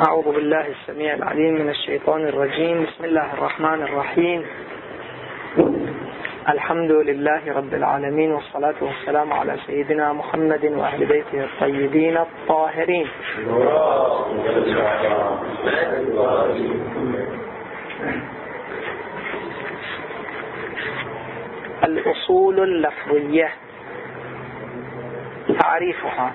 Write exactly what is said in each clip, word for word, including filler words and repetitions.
أعوذ بالله السميع العليم من الشيطان الرجيم. بسم الله الرحمن الرحيم. الحمد لله رب العالمين، والصلاة والسلام على سيدنا محمد وأهل بيته الطيبين الطاهرين. الأصول اللفظية، تعريفها: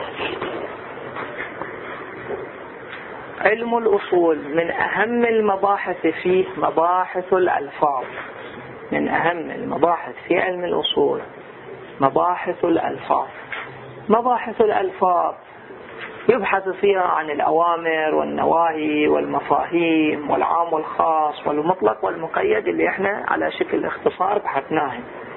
علم الأصول من أهم المباحث فيه مباحث الألفاظ. من أهم المباحث في علم الأصول مباحث الألفاظ. مباحث الألفاظ يبحث فيها عن الأوامر والنواهي والمفاهيم والعام والخاص والمطلق والمقيد اللي احنا على شكل اختصار بحثناه.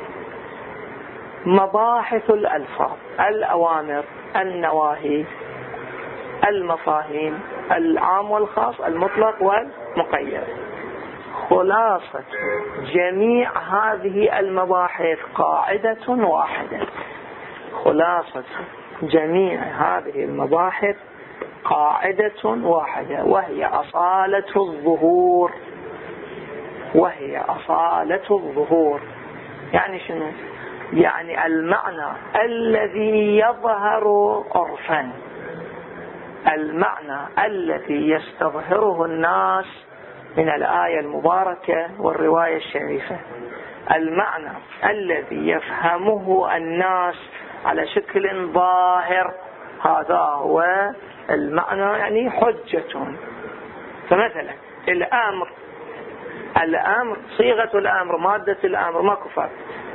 مباحث الألفاظ: الأوامر، النواهي، المفاهيم، العام والخاص، المطلق والمقيد. خلاصة جميع هذه المباحث قاعدة واحدة. خلاصة جميع هذه المباحث قاعدة واحدة، وهي أصالة الظهور. وهي أصالة الظهور يعني شنو؟ يعني المعنى الذي يظهر عرفا، المعنى الذي يستظهره الناس من الآية المباركة والرواية الشريفة، المعنى الذي يفهمه الناس على شكل ظاهر، هذا هو المعنى، يعني حجة. فمثلا الأمر، الأمر صيغة الأمر، مادة الأمر، ما كفر،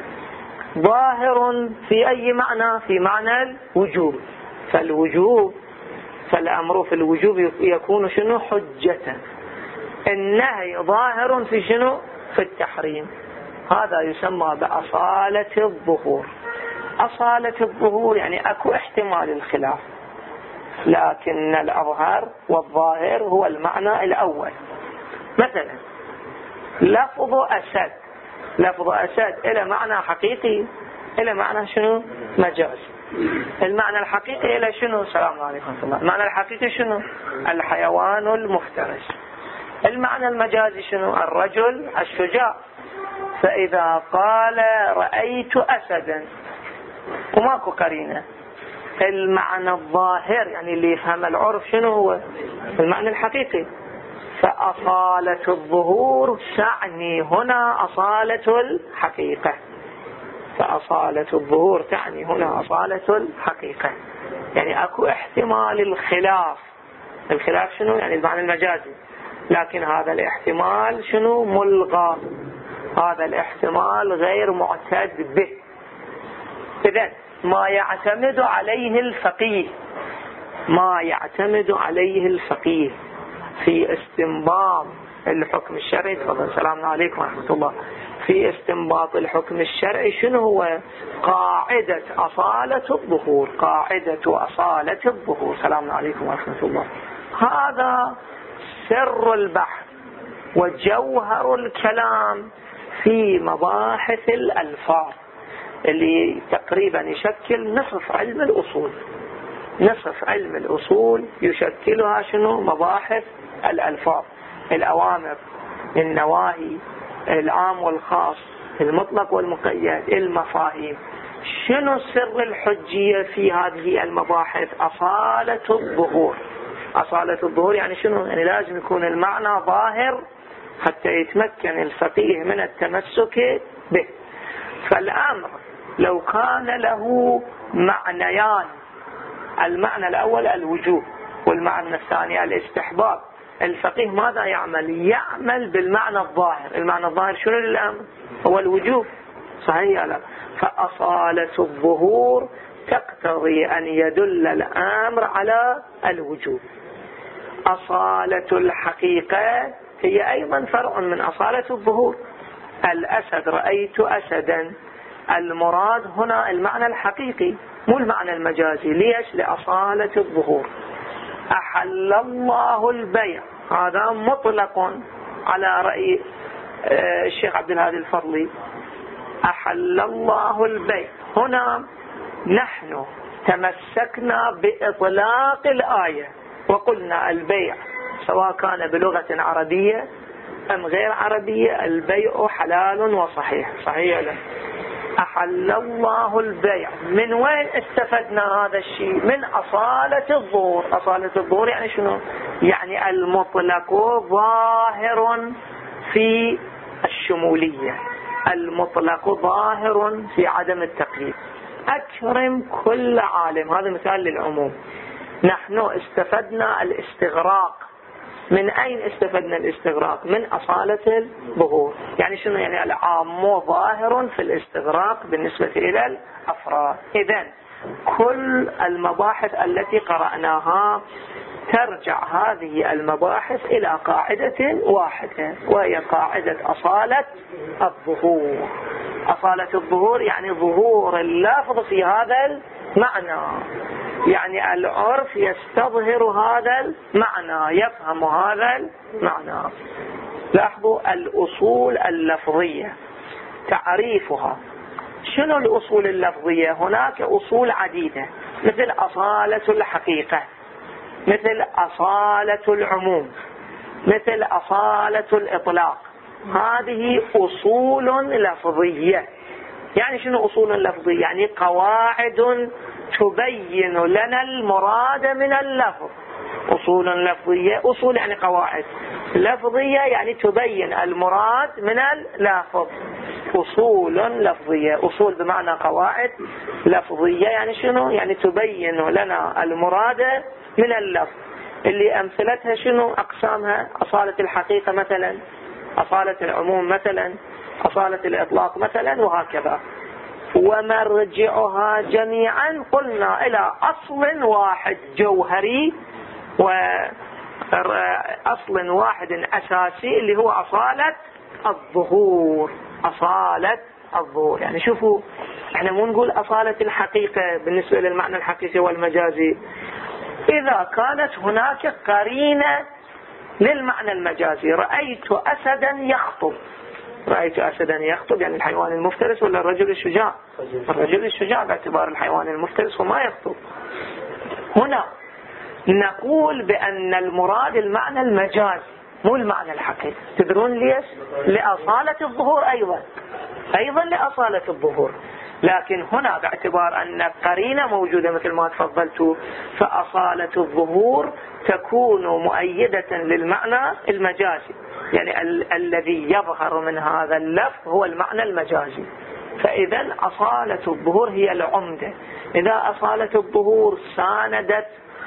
ظاهر في أي معنى؟ في معنى الوجوب. فالوجوب، فالأمر في الوجوب يكون شنو؟ حجة. النهي ظاهر في شنو؟ في التحريم. هذا يسمى بأصالة الظهور. أصالة الظهور يعني أكو احتمال الخلاف، لكن الأظهر والظاهر هو المعنى الأول. مثلا لفظ أسد، لفظ أسد إلى معنى حقيقي، إلى معنى شنو؟ مجاز. المعنى الحقيقي إلى شنو؟ السلام عليكم ورحمة الله. المعنى الحقيقي شنو؟ الحيوان المفترس. المعنى المجازي شنو؟ الرجل الشجاع. فإذا قال رأيت أسدا وماكو قرينة، المعنى الظاهر يعني اللي يفهم العرف شنو هو؟ المعنى الحقيقي. فأصالة الظهور تعني هنا أصالة الحقيقة. فأصالة الظهور تعني هنا أصالة الحقيقة، يعني أكو احتمال الخلاف. الخلاف شنو؟ يعني المعنى المجازي، لكن هذا الاحتمال شنو؟ ملغى. هذا الاحتمال غير معتد به. إذن ما يعتمد عليه الفقيه، ما يعتمد عليه الفقيه في استنباط الحكم الشرعي، تفضل سلام عليكم ورحمة الله، في استنباط الحكم الشرعي شنو هو؟ قاعدة أصالة الظهور. قاعدة أصالة الظهور. سلام عليكم ورحمة الله. هذا سر البحث وجوهر الكلام في مباحث الألفاظ، اللي تقريبا يشكل نصف علم الأصول. نصف علم الأصول يشكلها شنو؟ مباحث الألفاظ: الأوامر، النواهي، العام والخاص، المطلق والمقيد، المفاهيم. شنو سر الحجية في هذه المباحث؟ أصالة الظهور. أصالة الظهور يعني شنو؟ يعني لازم يكون المعنى ظاهر حتى يتمكن الفقيه من التمسك به. فالأمر لو كان له معنيان، المعنى الأول الوجوب والمعنى الثاني الاستحباب، الفقيه ماذا يعمل؟ يعمل بالمعنى الظاهر. المعنى الظاهر شنو للأمر؟ هو الوجوب، صحيح لا؟ فأصالة الظهور تقتضي أن يدل الأمر على الوجوب. أصالة الحقيقة هي أيضا فرع من أصالة الظهور. الأسد، رأيت أسدا، المراد هنا المعنى الحقيقي مو المعنى المجازي. ليش؟ لأصالة الظهور. أحل الله البيع، هذا مطلق على رأي الشيخ عبد الهادي الفضلي. أحل الله البيع، هنا نحن تمسكنا بإطلاق الآية وقلنا البيع سواء كان بلغة عربية أم غير عربية البيع حلال وصحيح. صحيح لا؟ أحل الله البيع. من وين استفدنا هذا الشيء؟ من أصالة الظهور. أصالة الظهور يعني شنو؟ يعني المطلق ظاهر في الشمولية، المطلق ظاهر في عدم التقييد. أكرم كل عالم، هذا مثال للعموم. نحن استفدنا الاستغراق. من أين استفدنا الاستغراق؟ من أصالة الظهور. يعني شنو؟ يعني العام ظاهر في الاستغراق بالنسبة إلى الأفراد. إذن كل المباحث التي قرأناها ترجع هذه المباحث إلى قاعدة واحدة، وهي قاعدة أصالة الظهور. أصالة الظهور يعني ظهور اللفظ في هذا المعنى، يعني العرف يستظهر هذا المعنى، يفهم هذا المعنى. لاحظوا الأصول اللفظية تعريفها. شنو الأصول اللفظية؟ هناك أصول عديدة، مثل أصالة الحقيقة، مثل أصالة العموم، مثل أصالة الإطلاق. هذه أصول لفظية. يعني شنو أصول لفظية؟ يعني قواعد تبين لنا المراد من اللفظ. أصول لفظية، أصول يعني قواعد، لفظية يعني تبين المراد من اللفظ. أصول لفظية، أصول بمعنى قواعد، لفظية يعني شنو؟ يعني تبين لنا المراد من اللفظ. اللي أمثلتها شنو؟ أقسامها: أصالة الحقيقة مثلا، أصالة العموم مثلا، أصالة الإطلاق مثلا، وهكذا. ومرجعها جميعا قلنا إلى أصل واحد جوهري وأصل واحد أساسي اللي هو أصالة الظهور. أصالة الظهور يعني شوفوا، احنا مو نقول أصالة الحقيقة بالنسبة للمعنى الحقيقي والمجازي. إذا كانت هناك قرينة للمعنى المجازي، رأيت أسدا يخطب، رأيت أسدا يخطب يعني الحيوان المفترس ولا الرجل الشجاع؟ الرجل الشجاع باعتبار الحيوان المفترس وما يخطب. هنا نقول بأن المراد المعنى المجازي مو المعنى الحقيقي. تدرون ليش؟ لأصالة الظهور، أيضا أيضا لأصالة الظهور. لكن هنا باعتبار أن قرينة موجودة مثل ما تفضلت، فأصالة الظهور تكون مؤيدة للمعنى المجازي. يعني ال- الذي يظهر من هذا اللفظ هو المعنى المجازي. فإذا أصالة الظهور هي العمدة. إذا أصالة الظهور ساندت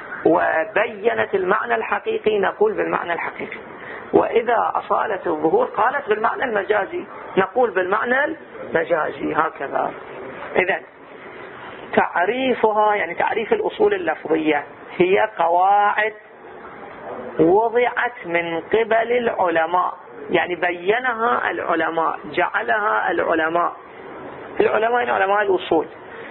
وبينت المعنى الحقيقي نقول بالمعنى الحقيقي، وإذا أصالة الظهور قالت بالمعنى المجازي نقول بالمعنى المجازي، هكذا. إذن تعريفها يعني تعريف الأصول اللفظية هي قواعد وضعت من قبل العلماء، يعني بينها العلماء، جعلها العلماء. العلماء علماء الأصول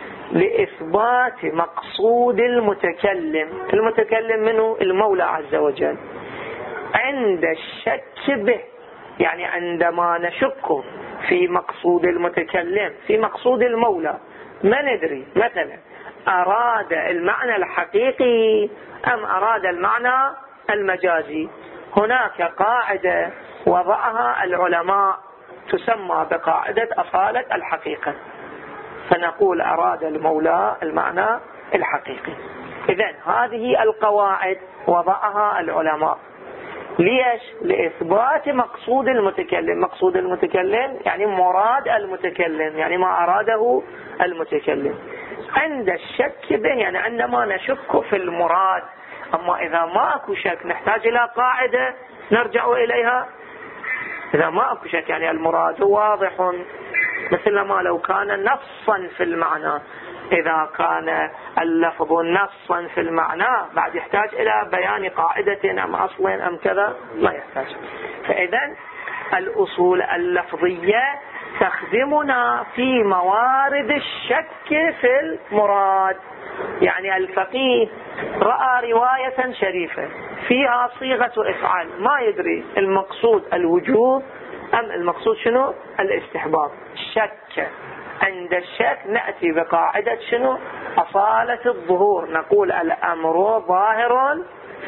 لإثبات مقصود المتكلم. المتكلم منه المولى عز وجل. عند الشك به يعني عندما نشك في مقصود المتكلم، في مقصود المولى، ما ندري مثلا أراد المعنى الحقيقي أم أراد المعنى المجازي. هناك قاعدة وضعها العلماء تسمى بقاعدة أصالة الحقيقة، فنقول أراد المولى المعنى الحقيقي. إذن هذه القواعد وضعها العلماء. ليش؟ لإثبات مقصود المتكلم. مقصود المتكلم يعني مراد المتكلم، يعني ما أراده المتكلم. عند الشك به يعني عندما نشك في المراد. أما إذا ما أكو شك نحتاج إلى قاعدة نرجع إليها. إذا ما أكو شك يعني المراد واضح، مثل ما لو كان نصا في المعنى. إذا كان اللفظ نصا في المعنى بعد يحتاج إلى بيان قاعدة أم أصل أم كذا؟ ما يحتاج. فإذا الأصول اللفظية تخدمنا في موارد الشك في المراد. يعني الفقيه رأى رواية شريفة فيها صيغة إفعال، ما يدري المقصود الوجوب أم المقصود شنو؟ الاستحباب. شك. عند الشك نأتي بقاعدة شنو؟ أصالة الظهور. نقول الأمر ظاهر في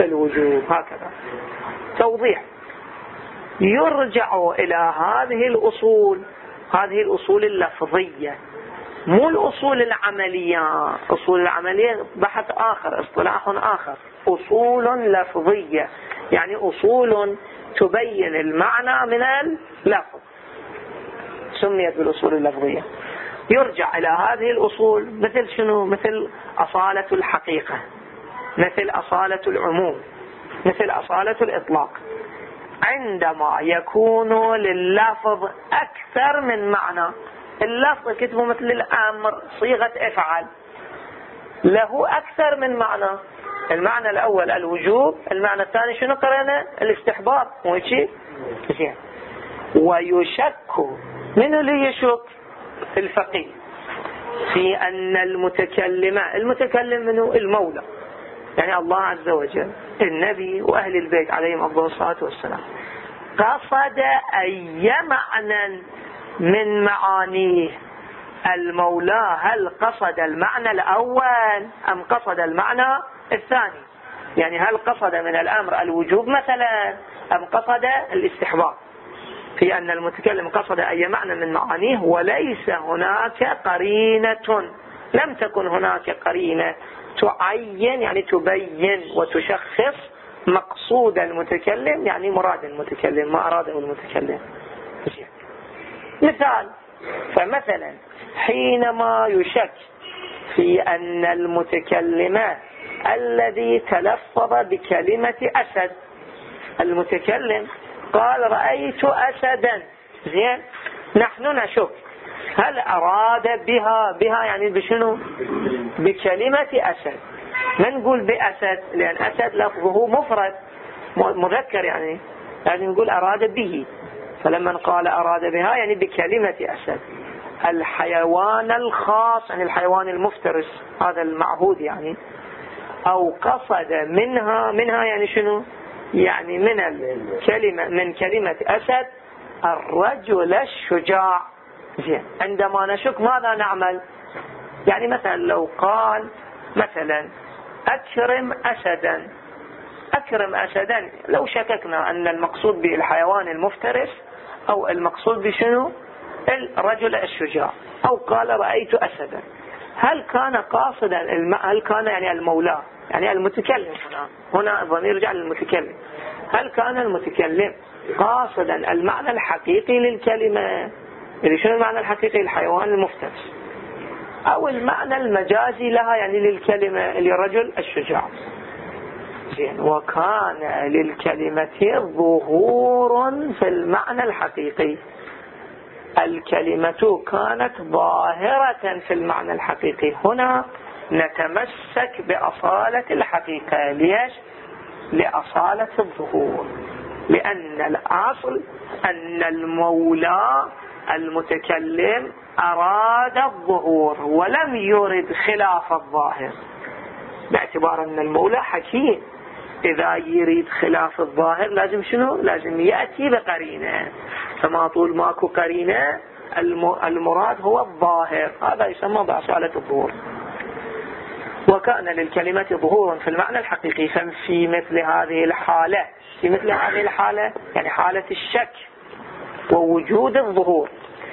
الوجوب. هكذا توضيح. يرجع إلى هذه الأصول، هذه الأصول اللفظية، مو الأصول العملية. أصول العملية بحث آخر، اصطلاح آخر. أصول لفظية يعني أصول تبين المعنى من اللفظ، سميت بالأصول اللفظية. يرجع إلى هذه الأصول مثل شنو؟ مثل أصالة الحقيقة، مثل أصالة العموم، مثل أصالة الإطلاق. عندما يكون لللفظ أكثر من معنى، اللفظ كتبه مثل الأمر صيغة افعل، له أكثر من معنى. المعنى الأول الوجوب، المعنى الثاني شنو قرأنا؟ الاستحباب. وشي زين. ويشك، من اللي يشك؟ الفقيه، في أن المتكلم، المتكلم منه المولى يعني الله عز وجل، النبي وأهل البيت عليهم أفضل الصلاة والسلام، قصد أي معنى من معانيه المولى. هل قصد المعنى الأول أم قصد المعنى الثاني؟ يعني هل قصد من الأمر الوجوب مثلا أم قصد الاستحباب؟ في أن المتكلم قصد أي معنى من معانيه وليس هناك قرينة، لم تكن هناك قرينة تعين يعني تبين وتشخص مقصود المتكلم يعني مراد المتكلم، ما أراده المتكلم. مثال، فمثلا حينما يشك في أن المتكلم الذي تلفظ بكلمة أسد، المتكلم قال رأيت أسدا، زين، نحن نشك هل أراد بها بها يعني بشنو؟ بكلمة أسد. ما نقول بأسد لأن أسد لفظه مفرد مذكر، يعني لازم نقول أراد به. فلما قال أراد بها يعني بكلمة أسد. الحيوان الخاص يعني الحيوان المفترس هذا المعهود يعني، أو قصد منها، منها يعني شنو؟ يعني من الكلمة، من كلمة أسد الرجل الشجاع. زين، عندما نشك ماذا نعمل؟ يعني مثلا لو قال مثلا أكرم أسدا، أكرم أسدا، لو شككنا أن المقصود بالحيوان المفترس أو المقصود بشنو؟ الرجل الشجاع، أو قال رأيت أسدا، هل كان قاصدا الم... هل كان يعني المولى يعني المتكلم، هنا هنا الضمير يرجع للمتكلم، هل كان المتكلم قاصدا المعنى الحقيقي للكلمة اللي شنو المعنى الحقيقي؟ الحيوان المفترس، أو المعنى المجازي لها يعني للكلمة اللي الرجل الشجاع. زين، وكان للكلمة ظهور في المعنى الحقيقي، الكلمة كانت ظاهرة في المعنى الحقيقي. هنا نتمسك بأصالة الحقيقة. ليش؟ لأصالة الظهور، لأن الأصل أن المولى المتكلم أراد الظهور ولم يرد خلاف الظاهر، باعتبار أن المولى حكيم، إذا يريد خلاف الظاهر لازم شنو؟ لازم يأتي بقرينة. فما طول ماكو قرينة المراد هو الظاهر، هذا يسمى بأصالة الظهور. وكان للكلمة ظهور في المعنى الحقيقي. ففي مثل هذه الحالة، في مثل هذه الحالة يعني حالة الشك ووجود الظهور،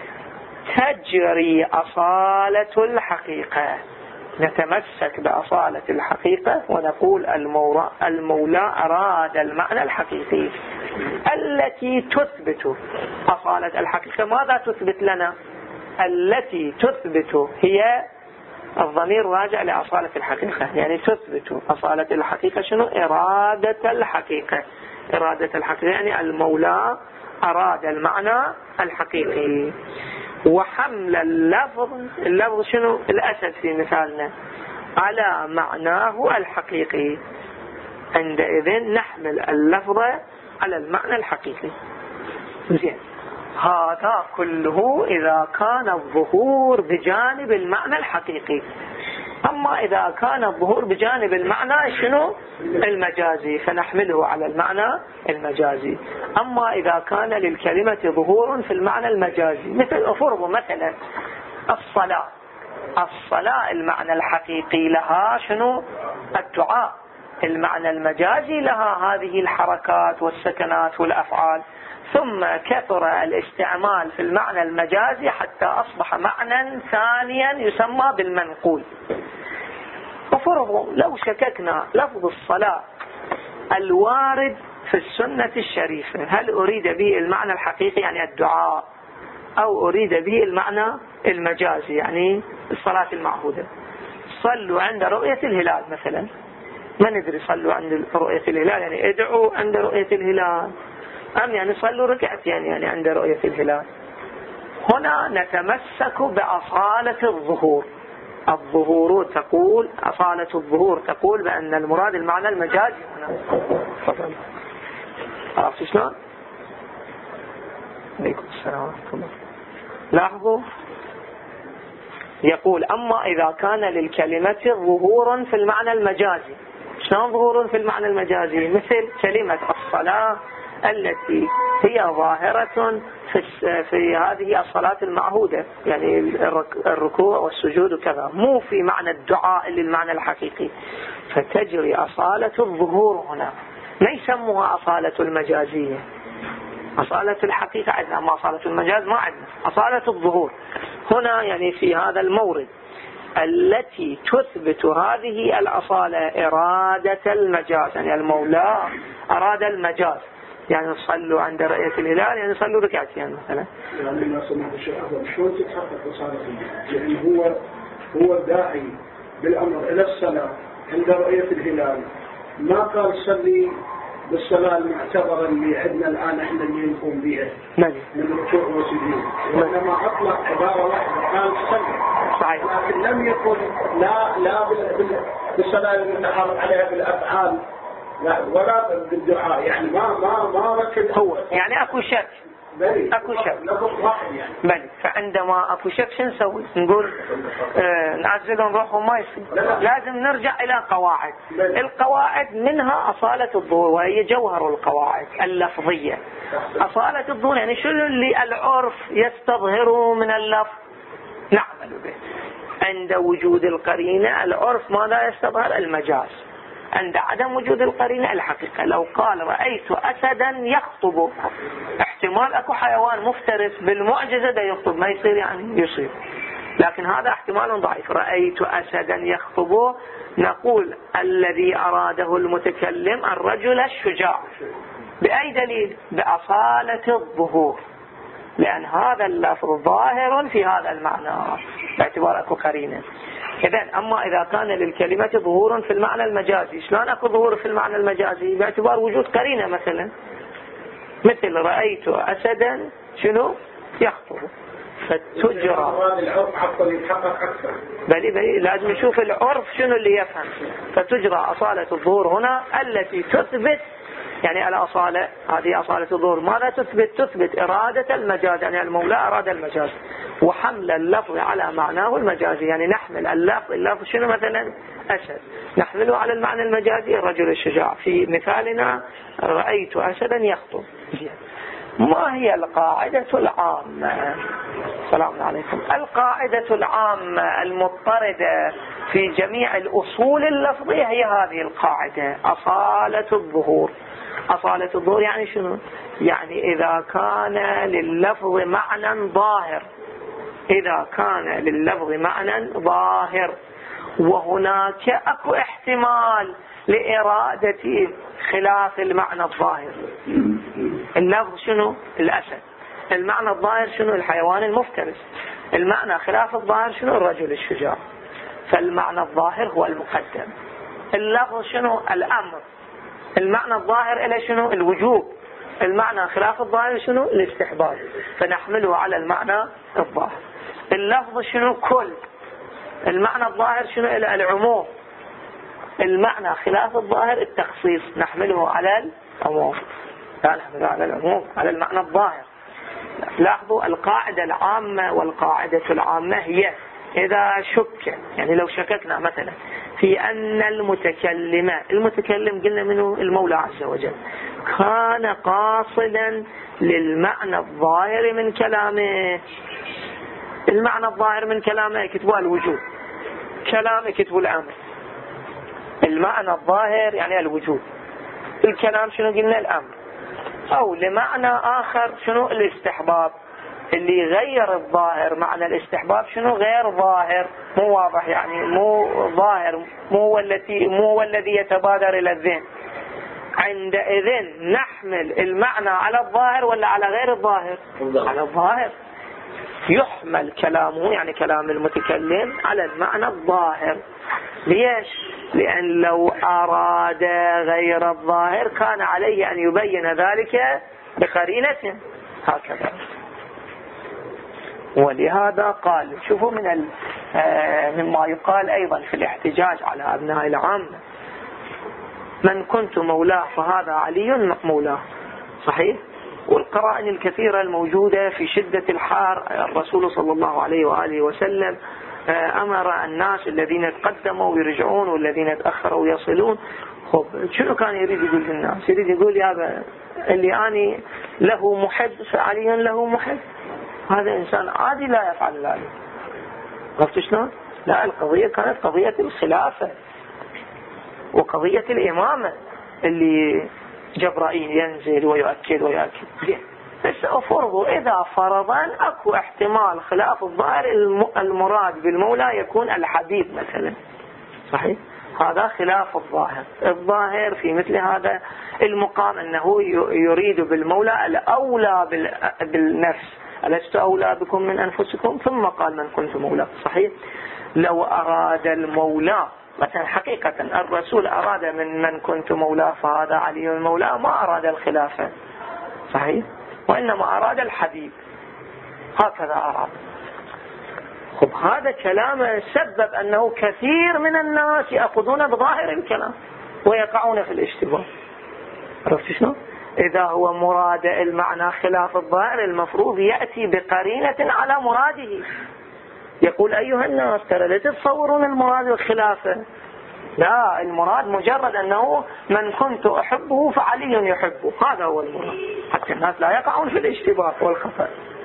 تجري أصالة الحقيقة. نتمسك بأصالة الحقيقة ونقول المولى أراد المعنى الحقيقي التي تثبت أصالة الحقيقة. ماذا تثبت لنا؟ التي تثبت هي الضمير راجع لأصالة الحقيقة، يعني تثبت أصالة الحقيقة شنو؟ إرادة الحقيقة. إرادة الحقيقة يعني المولى أراد المعنى الحقيقي. وحمل اللفظ، اللفظ شنو؟ الأسد في مثالنا، على معناه الحقيقي. عندئذ نحمل اللفظ على المعنى الحقيقي. زين، هذا كله إذا كان الظهور بجانب المعنى الحقيقي. أما إذا كان الظهور بجانب المعنى شنو؟ المجازي، فنحمله على المعنى المجازي. أما إذا كان للكلمة ظهور في المعنى المجازي، مثل أفرض مثلا الصلاة، الصلاة المعنى الحقيقي لها شنو؟ الدعاء. المعنى المجازي لها هذه الحركات والسكنات والأفعال، ثم كثر الاستعمال في المعنى المجازي حتى أصبح معنى ثانيا يسمى بالمنقول. وفرضوا لو شككنا لفظ الصلاة الوارد في السنة الشريفة هل أريد به المعنى الحقيقي يعني الدعاء، أو أريد به المعنى المجازي يعني الصلاة المعهودة؟ صلوا عند رؤية الهلال مثلا، ما ندري صلوا عند رؤية الهلال يعني ادعوا عند رؤية الهلال، أم يعني صلوا ركعتين يعني عند رؤية الهلال. هنا نتمسك بأصالة الظهور. الظهور تقول أصالة الظهور تقول بأن المراد المعنى المجازي هنا. تفضل. عرفت شلون؟ عليكم السلام ورحمة الله. لاحظوا يقول أما إذا كان للكلمة ظهور في المعنى المجازي. شلون ظهور في المعنى المجازي؟ مثل كلمة الصلاة التي هي ظاهرة في, في هذه الصلاة المعهودة يعني الركوع والسجود وكذا، مو في معنى الدعاء اللي المعنى الحقيقي، فتجري أصالة الظهور هنا. ما يسموها أصالة المجازية، أصالة الحقيقة عندنا، أما أصالة المجاز ما عندنا. أصالة الظهور هنا يعني في هذا المورد التي تثبت هذه الأصالة إرادة المجاز، يعني المولى أراد المجاز، يعني صلوا عند رؤية الهلال يعني صلوا ركعتين مثلا. يعني ما سمعت الشيخ أحمد شلون تتحقق أصالة المجاز؟ يعني هو هو داعي بالأمر إلى الصلاة عند رؤية الهلال، ما قال صلي بالصلاة المعتبرة اللي عندنا الآن احنا اللي نقوم بها من ركوع وسجود، وإنما أطلق عبارة واحدة قال صلي. صحيح. لكن لم يقل لا لا بالصلاة المتحرك عليها بالأفعال ولا بالدعاء، يعني ما ما ما ركز. هو يعني أكو شك، اكو شك يعني. بل فعندما اكو شك شو نسوي؟ نقول آه نعزلهم روحهم ما يصير، لازم نرجع الى قواعد. القواعد منها اصالة الظهور، وهي جوهر القواعد اللفظية. اصالة الظهور يعني شو اللي العرف يستظهر من اللفظ نعمل به. عند وجود القرينة العرف ماذا يستظهر؟ المجاز. عند عدم وجود القرينة الحقيقة. لو قال رأيت أسدا يخطب، احتمال أكو حيوان مفترس بالمعجزة ده يخطب، ما يصير يعني يصير، لكن هذا احتمال ضعيف. رأيت أسدا يخطب، نقول الذي أراده المتكلم الرجل الشجاع. بأي دليل؟ بأصالة الظهور، لأن هذا اللفظ ظاهر في هذا المعنى باعتبار أكو قرينة. إذن أما إذا كان للكلمة ظهور في المعنى المجازي، شلون أكو ظهور في المعنى المجازي؟ باعتبار وجود قرينة مثلا، مثل رأيت أسدا شنو يخطب، فتجرى العرف حتى يتحقق أكثر. بلي بلي لازم نشوف العرف شنو اللي يفهم. فتجرى أصالة الظهور هنا التي تثبت يعني الأصالة، هذه أصالة الظهور ماذا تثبت؟ تثبت إرادة المجاز، يعني المولى أراد المجاز، وحمل اللفظ على معناه المجازي. يعني نحمل اللفظ اللفظ شنو مثلا أسد، نحمله على المعنى المجازي الرجل الشجاع. في مثالنا رأيت أسدا يخطب. ما هي القاعدة العامة؟ السلام عليكم. القاعدة العامة المضطردة في جميع الأصول اللفظية هي هذه القاعدة، أصالة الظهور. أصالة الظهور يعني شنو؟ يعني إذا كان لللفظ معنى ظاهر، إذا كان لللفظ معنى ظاهر وهناك أكو احتمال لإرادة خلاف المعنى الظاهر. اللفظ شنو؟ الأسد. المعنى الظاهر شنو؟ الحيوان المفترس. المعنى خلاف الظاهر شنو؟ الرجل الشجاع. فالمعنى الظاهر هو المقدم. اللفظ شنو؟ الأمر. المعنى الظاهر إلى شنو؟ الوجوب. المعنى خلاف الظاهر شنو؟ الاستحباب. فنحمله على المعنى الظاهر. اللفظ شنو؟ كل. المعنى الظاهر شنو؟ إلى العموم. المعنى خلاف الظاهر التخصيص، نحمله على العموم. لا نحمله على العموم، على المعنى الظاهر. لاحظوا القاعدة العامة والقاعدة العامة هي إذا شك، يعني لو شككنا مثلا في أن المتكلم المتكلم قلنا منه المولى عز وجل كان قاصدا للمعنى الظاهر من كلامه. المعنى الظاهر من كلامه كتبوا الوجود، كلامه كتبوا الأمر. المعنى الظاهر يعني الوجود، الكلام شنو قلنا الأمر، أو لمعنى آخر شنو الاستحباب، اللي يغير الظاهر معنى الاستحباب شنو غير ظاهر مو واضح، يعني مو ظاهر، مو التي مو الذي يتبادر إلى الذهن. عندئذ نحمل المعنى على الظاهر ولا على غير الظاهر؟ على الظاهر. يحمل كلامه يعني كلام المتكلم على المعنى الظاهر. ليش؟ لأن لو أراد غير الظاهر كان عليه أن يبين ذلك بقرينة، هكذا. ولهذا قال، شوفوا من مما يقال أيضا في الاحتجاج على أبناء العامة: من كنت مولاه فهذا علي مولاه. صحيح؟ والقرائن الكثيرة الموجودة في شدة الحار، الرسول صلى الله عليه وآله وسلم أمر الناس الذين تقدموا يرجعون والذين تأخروا يصلون. خب شنو كان يريد يقول للناس؟ يريد يقول يا اللي أني له محب فعلي له محب. هذا إنسان عادي لا يفعل ذلك. عرفت شلون؟ لا، القضية كانت قضية الخلافة وقضية الإمامة اللي جبرائيل ينزل ويؤكد ويؤكد. بس أفرضوا إذا فرضا أكو احتمال خلاف الظاهر، المراد بالمولى يكون الحبيب مثلا. صحيح؟ هذا خلاف الظاهر. الظاهر في مثل هذا المقام أنه يريد بالمولى الأولى بالنفس. ألست أولى بكم من أنفسكم؟ ثم قال من كنت مولى. صحيح؟ لو أراد المولى مثلا حقيقة الرسول أراد من من كنت مولاه فهذا علي المولى، ما أراد الخلافة. صحيح؟ وإنما أراد الحبيب، هكذا أراد. خب هذا كلام سبب أنه كثير من الناس يأخذون بظاهر الكلام ويقعون في الاشتباه. عرفت شنو؟ إذا هو مراد المعنى خلاف الظاهر المفروض يأتي بقرينة على مراده. يقول أيها الناس ترى لا تتصورون المراد الخلافة، لا، المراد مجرد أنه من كنت أحبه فعلي يحبه، هذا هو المراد، حتى الناس لا يقعون في الاشتباه والخفاء.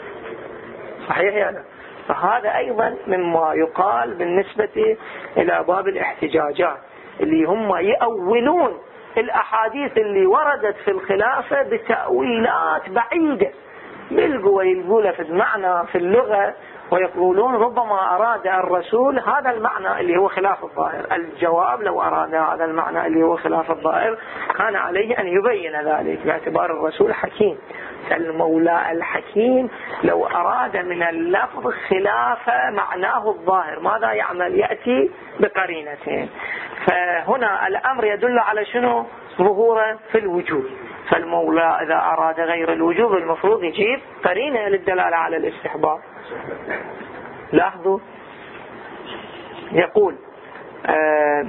صحيح يعني؟ فهذا أيضا مما يقال بالنسبة إلى باب الاحتجاجات، اللي هم يأولون الأحاديث اللي وردت في الخلافة بتأويلات بعيدة، يلقوا يلقوا في المعنى في اللغة ويقولون ربما أراد الرسول هذا المعنى اللي هو خلاف الظاهر. الجواب: لو أراد هذا المعنى اللي هو خلاف الظاهر كان عليه أن يبين ذلك، باعتبار الرسول حكيم. فالمولى الحكيم لو أراد من اللفظ خلاف معناه الظاهر ماذا يعمل؟ يأتي بقرينتين. فهنا الأمر يدل على شنو؟ ظهوره في الوجوب. فالمولى إذا أراد غير الوجوب المفروض يجيب قرينة للدلالة على الاستحباب. لاحظوا، يقول آه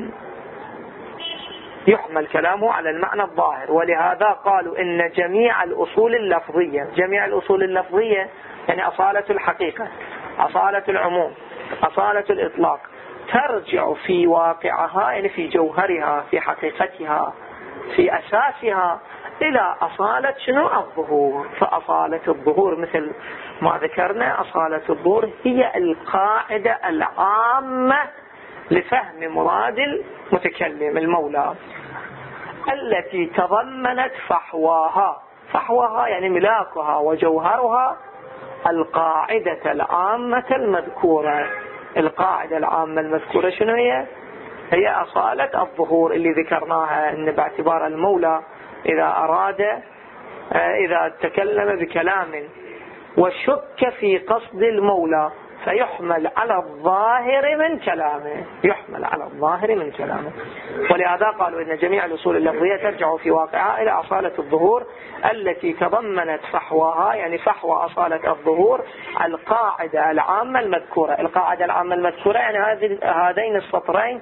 يحمل كلامه على المعنى الظاهر. ولهذا قالوا إن جميع الأصول اللفظية، جميع الأصول اللفظية يعني أصالة الحقيقة، أصالة العموم، أصالة الإطلاق، ترجع في واقعها يعني في جوهرها، في حقيقتها، في أساسها إلى أصالة شنو؟ الظهور. فأصالة الظهور مثل ما ذكرنا، أصالة الظهور هي القاعدة العامة لفهم مراد المتكلم المولى، التي تضمنت فحواها، فحواها يعني ملاكها وجوهرها، القاعدة العامة المذكورة. القاعدة العامة المذكورة شنو هي؟ هي أصالة الظهور اللي ذكرناها، أن باعتبار المولى إذا أراد إذا تكلم بكلام وشك في قصد المولى فيحمل على الظاهر من كلامه، يحمل على الظاهر من كلامه. ولهذا قالوا إن جميع الأصول اللفظية ترجع في واقعها إلى أصالة الظهور التي تضمنت فحواها، يعني فحوى أصالة الظهور القاعدة العامة المذكورة. القاعدة العامة المذكورة يعني هذين السطرين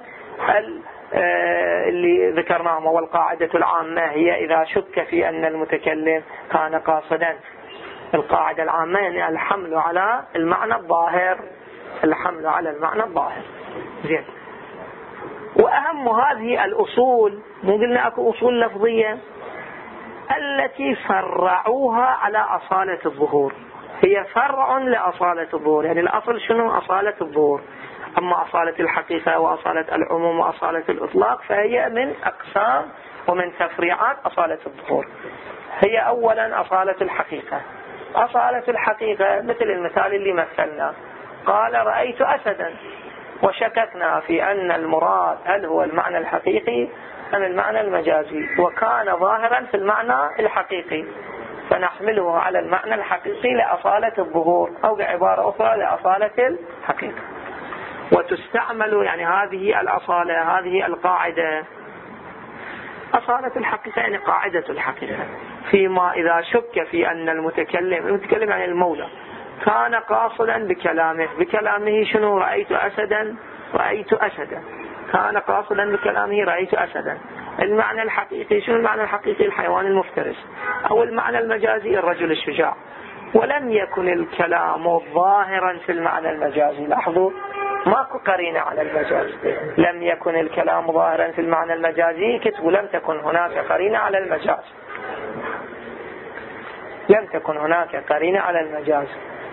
اللي ذكرناهم. والقاعدة العامة هي إذا شك في أن المتكلم كان قاصدا. القاعدة العامة يعني الحمل على المعنى الظاهر، الحمل على المعنى الظاهر. زين. وأهم هذه الأصول، مو قلنا أكو أصول لفظية التي فرعوها على أصالة الظهور، هي فرع لأصالة الظهور. يعني الأصل شنو؟ أصالة الظهور. أما أصالة الحقيقة وأصالة العموم وأصالة الإطلاق فهي من أقسام ومن تفريعات أصالة الظهور. هي أولا أصالة الحقيقة. أصالة الحقيقة مثل المثال اللي مثلنا، قال رأيت أسدا، وشككنا في أن المراد هل هو المعنى الحقيقي أم المعنى المجازي، وكان ظاهرا في المعنى الحقيقي، فنحمله على المعنى الحقيقي لأصالة الظهور، أو بعبارة أخرى لأصالة الحقيقة. وتستعمل يعني هذه الأصالة، هذه القاعدة، أصالة الحقيقة يعني قاعدة الحقيقة، فيما إذا شك في أن المتكلم المتكلم عن المولى كان قاصدا بكلامه بكلامه شنو؟ رأيت أسدا رأيت أسدا، كان قاصدا بكلامه رأيت أسدا. المعنى الحقيقي شنو المعنى الحقيقي؟ الحيوان المفترس. أو المعنى المجازي الرجل الشجاع. ولم يكن الكلام ظاهرا في المعنى المجازي. لاحظوا ماكو قرينة على المجاز. لم يكن الكلام ظاهرا في المعنى المجازي، كتبوا لم تكن هناك قرينة على المجاز. لم تكن هناك قرينة على المجاز.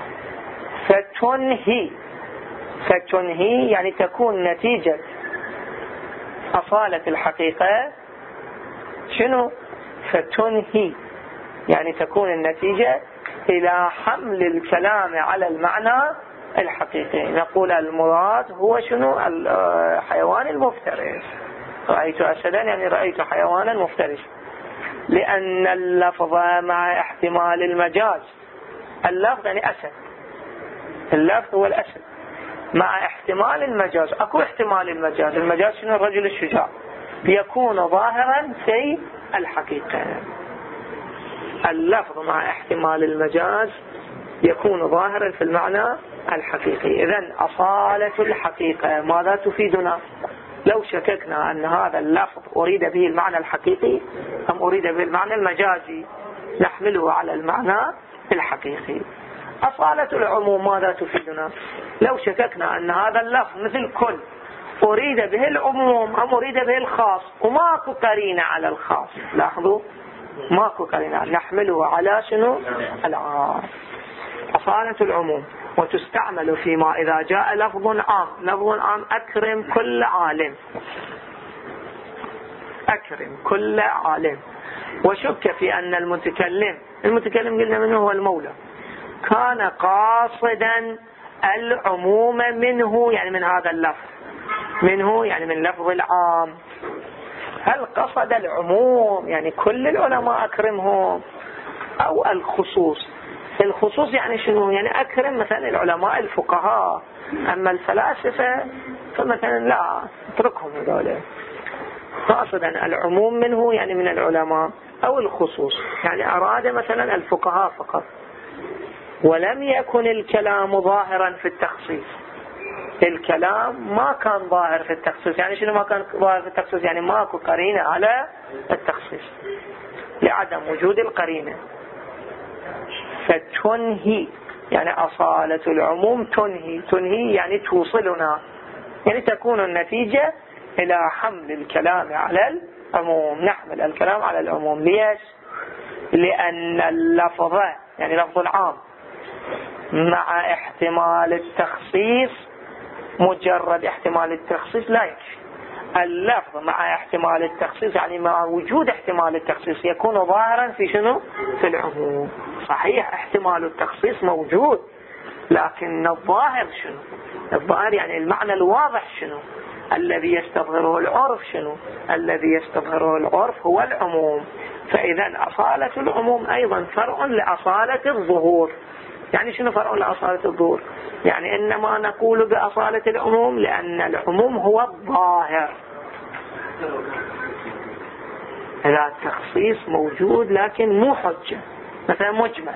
فتنهي فتنهي يعني تكون نتيجة أصالة الحقيقة شنو؟ فتنهي يعني تكون النتيجة إلى حمل الكلام على المعنى الحقيقي. نقول المراد هو شنو؟ الحيوان المفترس. رأيت أسدا يعني رأيت حيوانا مفترس، لأن اللفظ مع احتمال المجاز. اللفظ يعني أسد، اللفظ هو الأسد مع احتمال المجاز. أكو احتمال المجاز. المجاز شنو؟ الرجل الشجاع. يكون ظاهرا في الحقيقة. اللفظ مع احتمال المجاز يكون ظاهرا في المعنى الحقيقي. إذن أصالة الحقيقة ماذا تفيدنا؟ لو شككنا أن هذا اللفظ أريد به المعنى الحقيقي أم أريد به المعنى المجازي، نحمله على المعنى الحقيقي. أصالة العموم ماذا تفيدنا؟ لو شككنا أن هذا اللفظ مثل كل أريد به العموم أم أريد به الخاص، وماكو قرينة على الخاص. لاحظوا ماكو قرينة، نحمله على شنو؟ العام. أصالة العموم. وتستعمل فيما إذا جاء لفظ عام. لفظ عام أكرم كل عالم، أكرم كل عالم. وشك في أن المتكلم المتكلم قلنا منه هو المولى كان قاصدا العموم منه، يعني من هذا اللفظ، منه يعني من لفظ العام. هل قصد العموم يعني كل العلماء أكرمهم، أو الخصوص؟ الخصوص يعني شنو؟ يعني أكرم مثلا العلماء الفقهاء، أما الفلاسفة فمثلا لا اتركهم هذول. قاصدا العموم منه يعني من العلماء، أو الخصوص يعني أراد مثلا الفقهاء فقط. ولم يكن الكلام ظاهرا في التخصيص. الكلام ما كان ظاهر في التخصيص. يعني شنو ما كان ظاهر في التخصيص؟ يعني ماكو قرينة على التخصيص لعدم وجود القرينة. فتنهي يعني أصالة العموم تنهي. تنهي يعني توصلنا، يعني تكون النتيجة إلى حمل الكلام على العموم. نحمل الكلام على العموم. ليش؟ لأن اللفظ يعني لفظ العام مع احتمال التخصيص، مجرد احتمال التخصيص لا يكفي. اللفظ مع احتمال التخصيص يعني مع وجود احتمال التخصيص يكون ظاهرا في شنو؟ في العموم. صحيح احتمال التخصيص موجود، لكن الظاهر شنو؟ الظاهر يعني المعنى الواضح شنو؟ الذي يستظهره العرف شنو؟ الذي يستظهره العرف هو العموم. فإذا أصالة العموم أيضا فرع لأصالة الظهور. يعني شنو فرع لأصالة الظهور؟ يعني إنما نقول بأصالة العموم لأن العموم هو الظاهر. إذا التخصيص موجود لكن مو حجة، مثلا مجمل.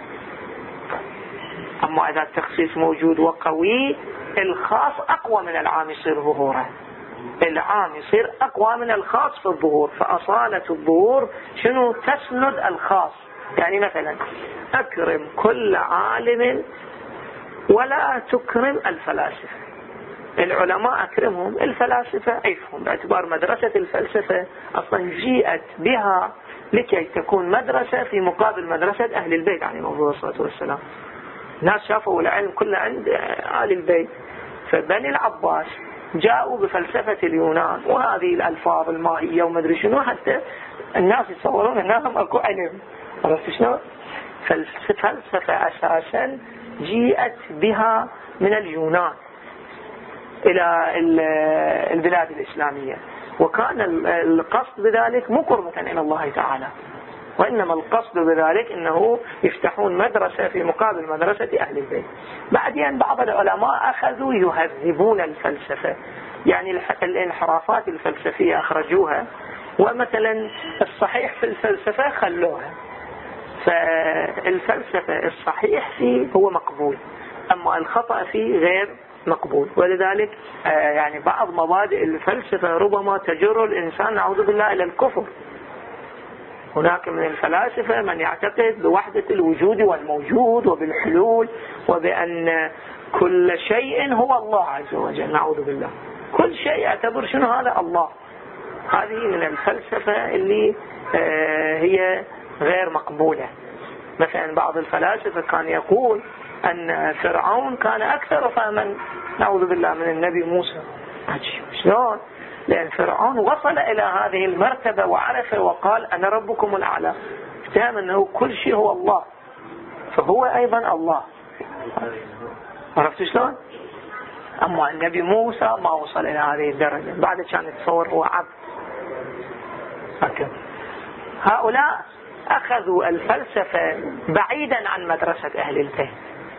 أما إذا التخصيص موجود وقوي، الخاص أقوى من العام يصير ظهوره. العام يصير أقوى من الخاص في الظهور. فأصالة الظهور شنو؟ تسند الخاص. يعني مثلا أكرم كل عالم ولا تكرم الفلاسفة. العلماء أكرمهم، الفلاسفة عيفهم، باعتبار مدرسة الفلسفة أصلا جيئت بها لكي تكون مدرسة في مقابل مدرسة أهل البيت عليهم الصلاة والسلام. الناس شافوا العلم كله عند آل البيت، فبني العباس جاءوا بفلسفة اليونان وهذه الألفاظ المائية ومدري شنو، حتى الناس يتصورون أنهم أكو علم. عرفت شنو؟ فالفلسفة أساسا جيئت بها من اليونان إلى البلاد الإسلامية، وكان القصد بذلك مو قربة إلى الله تعالى، وإنما القصد بذلك إنه يفتحون مدرسة في مقابل مدرسة أهل البيت. بعدين بعض العلماء أخذوا يهذبون الفلسفة، يعني الانحرافات الفلسفية أخرجوها، ومثلا الصحيح في الفلسفة خلوها. فالفلسفة الصحيح فيه هو مقبول، أما الخطأ فيه غير مقبول. ولذلك يعني بعض مبادئ الفلسفة ربما تجر الإنسان نعوذ بالله إلى الكفر. هناك من الفلاسفة من يعتقد بوحدة الوجود والموجود وبالحلول، وبأن كل شيء هو الله عز وجل، نعوذ بالله، كل شيء يعتبر شنو هذا الله. هذه من الفلسفة اللي هي غير مقبولة. مثلا بعض الفلاسفة كان يقول أن فرعون كان أكثر فهما نعوذ بالله من النبي موسى. شلون؟ لأن فرعون وصل إلى هذه المرتبة وعرف وقال أنا ربكم الأعلى، افتهم أنه كل شيء هو الله، فهو أيضا الله. عرفت شلون؟ أما النبي موسى ما وصل إلى هذه الدرجة، بعد كان يتصور هو عبد. هكذا هؤلاء أخذوا الفلسفة بعيدا عن مدرسة أهل البيت.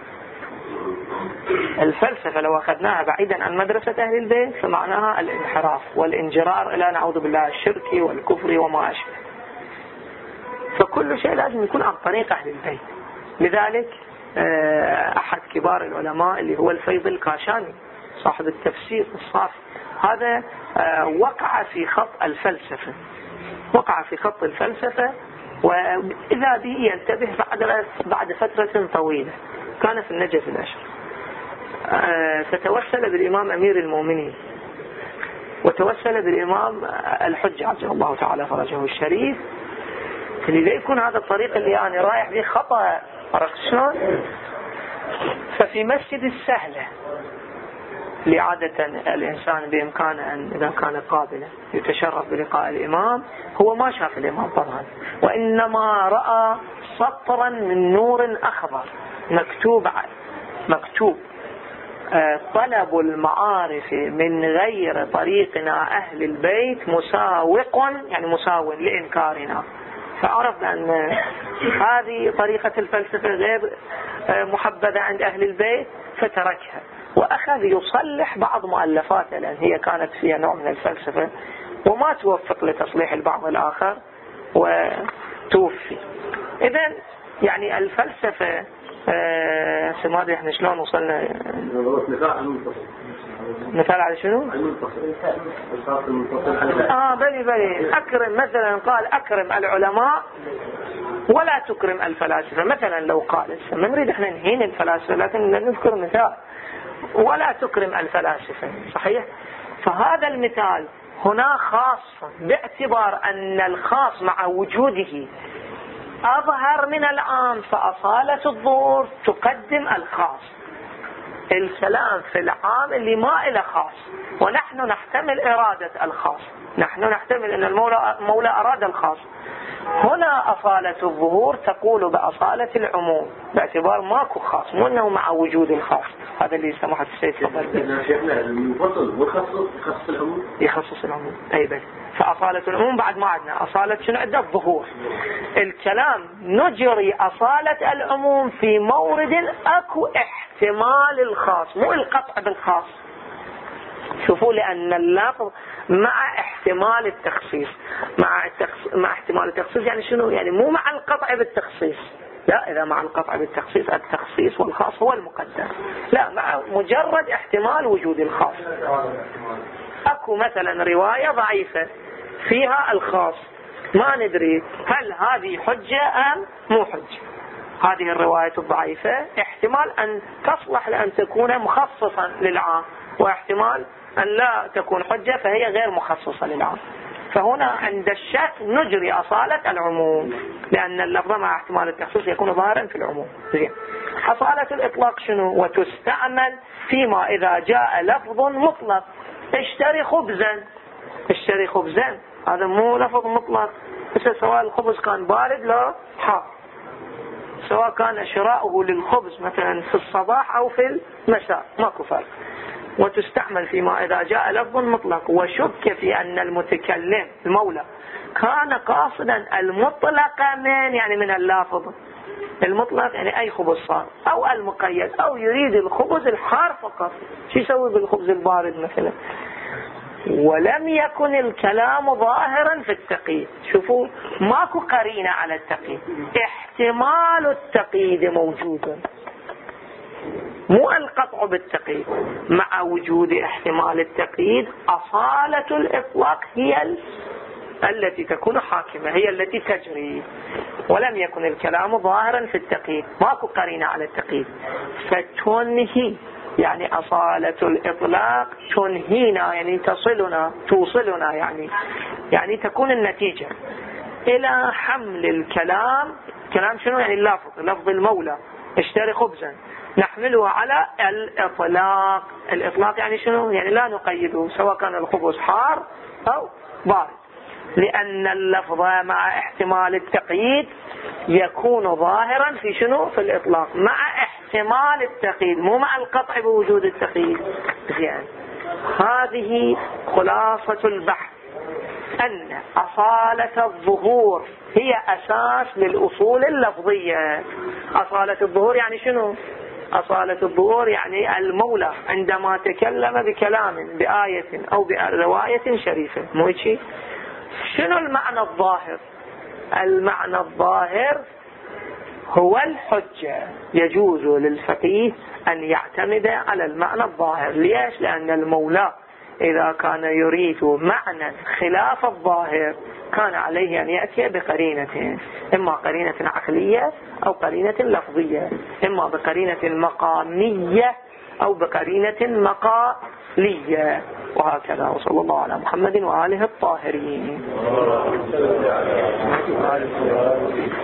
الفلسفة لو أخذناها بعيدا عن مدرسة أهل البيت فمعناها الانحراف والانجرار إلى نعوذ بالله الشرك والكفر وما أشبه. فكل شيء لازم يكون عن طريق أهل البيت. لذلك أحد كبار العلماء اللي هو الفيض الكاشاني صاحب التفسير الصافي، هذا وقع في خط الفلسفة، وقع في خط الفلسفة، وإذا به ينتبه بعد بعد فترة طويلة. كان في النجف الأشرف، فتوسل بالإمام أمير المؤمنين، وتوسل بالإمام الحجة عجل الله تعالى فرجه الشريف، اللي لا يكون هذا الطريق اللي أنا رايح به خطأ. عرفت شلون؟ ففي مسجد السهلة اللي عادة الإنسان بإمكانه أن إذا كان قابلا يتشرف بلقاء الإمام، هو ما شاف الإمام طبعا، وإنما رأى سطرا من نور أخضر مكتوب مكتوب طلب المعارف من غير طريقنا أهل البيت مساوق، يعني مساو لإنكارنا. فعرف أن هذه طريقة الفلسفة غير محبذة عند أهل البيت، فتركها وأخذ يصلح بعض مؤلفاته، لأن هي كانت فيها نوع من الفلسفة، وما توفق لتصليح البعض الآخر وتوفي. إذن يعني الفلسفة آه سمادي احنا شلون وصلنا؟ مثال على شنو؟ اه بلي بلي أكرم، مثلا قال أكرم العلماء ولا تكرم الفلاسفة. مثلا لو قال ما نريد احنا نهين الفلاسفة، لكن نذكر مثال ولا تكرم الفلاسفة، صحيح؟ فهذا المثال هنا خاص باعتبار أن الخاص مع وجوده أظهر من العام، فأصالة الظهور تقدم الخاص. الكلام في العام اللي ما إلى خاص، ونحن نحتمل إرادة الخاص، نحن نحتمل أن المولى, المولى أراد الخاص. هنا أصالة الظهور تقول بأصالة العموم باعتبار ماكو خاص، مو أنه مع وجود الخاص. هذا اللي سمحت السيد فضل يخصص العموم، يخصص العموم. أي بل فأصالة العموم بعد ما عندنا أصالة شنو عندنا الظهور. الكلام نجري أصالة العموم في مورد أكو احتمال الخاص، مو القطع بالخاص. شوفوا، لأن اللفظ مع احتمال التخصيص، مع التخص... مع احتمال التخصيص يعني شنو؟ يعني مو مع القطع بالتخصيص، لا، إذا مع القطع بالتخصيص التخصيص والخاص هو المقدر، لا، مع مجرد احتمال وجود الخاص. أكو مثلا رواية ضعيفة فيها الخاص، ما ندري هل هذه حجة أم مو حجة. هذه الرواية الضعيفة احتمال أن تصلح لأن تكون مخصصا للعام، واحتمال أن لا تكون حجة فهي غير مخصصة للعام. فهنا عند الشك نجري أصالة العموم، لأن اللفظ مع احتمال التخصيص يكون ظاهرا في العموم. زين، أصالة الإطلاق شنو؟ وتستعمل فيما إذا جاء لفظ مطلق. اشتري خبزا، اشتري خبزا، هذا مو لفظ مطلق. بس سواء الخبز كان بارد لا حار، سواء كان شراؤه للخبز مثلا في الصباح أو في المساء ماكو فرق. وتستعمل فيما إذا جاء لفظ مطلق وشك في أن المتكلم المولى كان قاصدا المطلق من يعني من اللافظ. المطلق يعني أي خبز صار، أو المقيد، أو يريد الخبز الحار فقط. شو يسوي بالخبز البارد مثلا؟ ولم يكن الكلام ظاهرا في التقييد. شوفوا ماكو قرينة على التقييد، احتمال التقييد موجود، مو القطع بالتقييد. مع وجود احتمال التقييد أصالة الإطلاق هي ال... التي تكون حاكمة، هي التي تجري. ولم يكن الكلام ظاهرا في التقييد، ماكو قرينة على التقييد، فتنهي يعني أصالة الإطلاق تنهينا يعني تصلنا توصلنا يعني يعني تكون النتيجة إلى حمل الكلام. كلام شنو يعني اللفظ، لفظ المولى اشتري خبزا، نحمله على الإطلاق. الإطلاق يعني شنو؟ يعني لا نقيده سواء كان الخبز حار أو بارد، لأن اللفظ مع احتمال التقييد يكون ظاهرا في شنو؟ في الإطلاق، مع احتمال التقييد، مو مع القطع بوجود التقييد. يعني هذه خلاصة البحث، أن أصالة الظهور هي أساس للأصول اللفظية. أصالة الظهور يعني شنو؟ أصالة الظهور يعني المولى عندما تكلم بكلام بآية أو برواية شريفة، مو شيء. شنو المعنى الظاهر؟ المعنى الظاهر هو الحجة. يجوز للفقيه أن يعتمد على المعنى الظاهر. ليش؟ لأن المولى إذا كان يريد معنى خلاف الظاهر كان عليه أن يأتي بقرينة، إما قرينة عقلية أو قرينة لفظية، إما بقرينة مقامية أو بقرينة مقالية، وهكذا. وصلى الله على محمد وآله الطاهرين.